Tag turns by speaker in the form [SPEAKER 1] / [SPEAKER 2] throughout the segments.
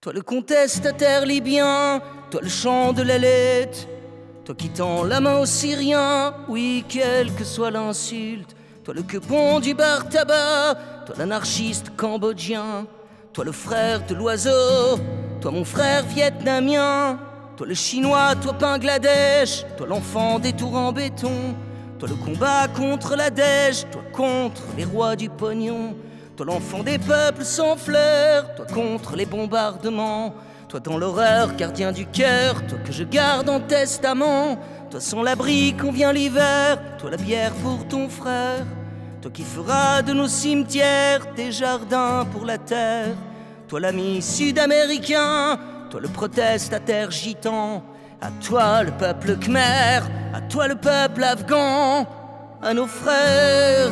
[SPEAKER 1] Toi le contestataire libyen, toi le chant de l'ailette, toi qui tends la main aux Syriens, oui, quelle que soit l'insulte, toi le quepon du bar tabac, toi l'anarchiste cambodgien, toi le frère de l'oiseau, toi mon frère vietnamien, toi le chinois, toi Bangladesh, toi l'enfant des tours en béton, toi le combat contre la dèche, toi contre les rois du pognon, toi l'enfant des peuples sans fleurs, toi contre les bombardements, toi dans l'horreur, gardien du cœur, toi que je garde en testament, toi sans l'abri quand vient l'hiver, toi la bière pour ton frère, toi qui feras de nos cimetières des jardins pour la terre, toi l'ami sud-américain, toi le protestataire gitan, à toi le peuple khmer, à toi le peuple afghan, à nos frères,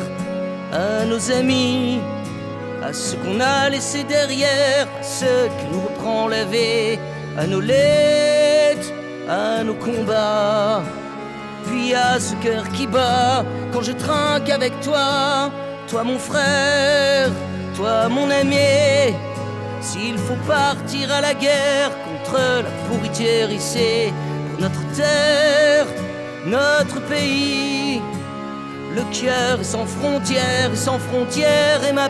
[SPEAKER 1] à nos amis, à ceux qu'on a laissés derrière, à ceux qui nous reprend la vie, à nos lettres, à nos combats, puis à ce cœur qui bat quand je trinque avec toi, toi mon frère, toi mon ami. S'il faut partir à la guerre contre la pourriture ici, pour notre terre, notre pays, le cœur est sans frontières, est ma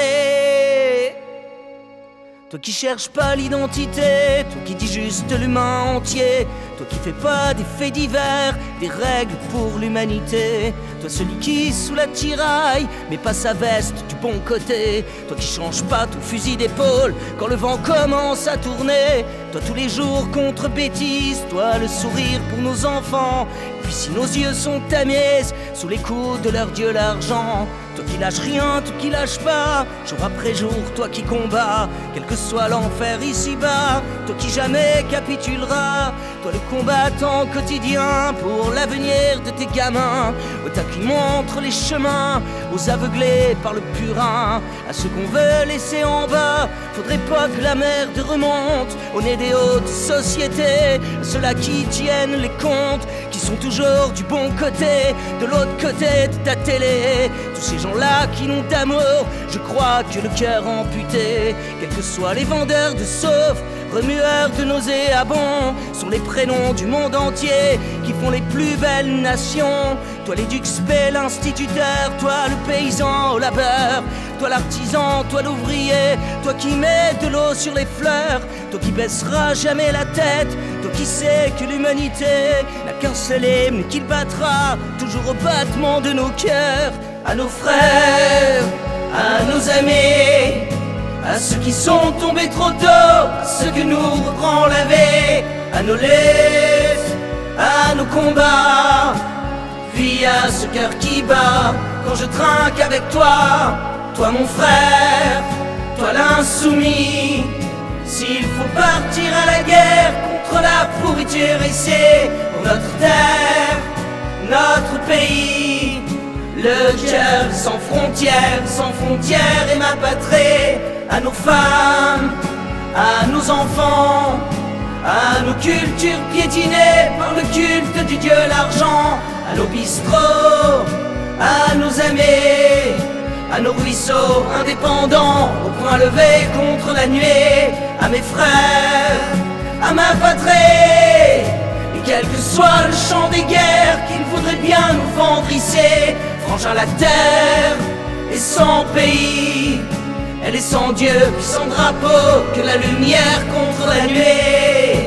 [SPEAKER 1] patrie. Toi qui cherches pas l'identité, toi qui dis juste l'humain entier, toi qui fais pas des faits divers, des règles pour l'humanité, toi celui qui sous la tiraille met pas sa veste du bon côté, toi qui changes pas ton fusil d'épaule quand le vent commence à tourner, toi tous les jours contre bêtises, toi le sourire pour nos enfants, et puis si nos yeux sont tamis sous les coups de leur dieu l'argent, toi qui lâches rien, toi qui lâches pas, jour après jour, toi qui combats, quel que soit l'enfer ici-bas, toi qui jamais capituleras, toi le combattant quotidien pour l'avenir de tes gamins, toi qui montre les chemins aux aveuglés par le purin, à ceux qu'on veut laisser en bas, faudrait pas que la merde remonte au nez des hautes sociétés, à ceux-là qui tiennent les comptes, qui sont toujours du bon côté, de l'autre côté de ta télé, tous ces gens-là qui n'ont d'amour, je crois que le cœur amputé, quels que soient les vendeurs de sauf, remueurs de nauséabonds, sont les prénoms du monde entier qui font les plus belles nations. Toi l'éduc spé, l'instituteur, toi le paysan au labeur, toi l'artisan, toi l'ouvrier, toi qui mets de l'eau sur les fleurs, toi qui baisseras jamais la tête, toi qui sais que l'humanité n'a qu'un seul hymne mais qu'il battra toujours au battement de nos cœurs, à nos frères, à nos amis, à ceux qui sont tombés trop tôt, à ceux que nous reprend la vie, à nos luttes, à nos combats, puis à ce cœur qui bat quand je trinque avec toi, toi mon frère, toi l'insoumis. S'il faut partir à la guerre contre la pourriture ici, pour notre terre, notre pays, le cœur sans frontières est ma patrie, à nos femmes, à nos enfants, à nos cultures piétinées par le culte du dieu l'argent, à nos bistrots, à nos amis, à nos ruisseaux indépendants, au point levé contre la nuée, à mes frères, à ma patrie. Et quel que soit le champ des guerres qu'il faudrait bien nous vendre ici, frangin la terre est sans pays, elle est sans Dieu puis sans drapeau, que la lumière contre la nuée.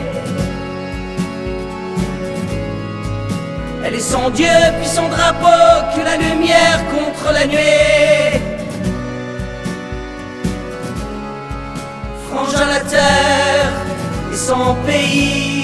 [SPEAKER 1] Elle est sans Dieu puis sans drapeau, que la lumière contre la nuée. Frangin la terre est sans pays,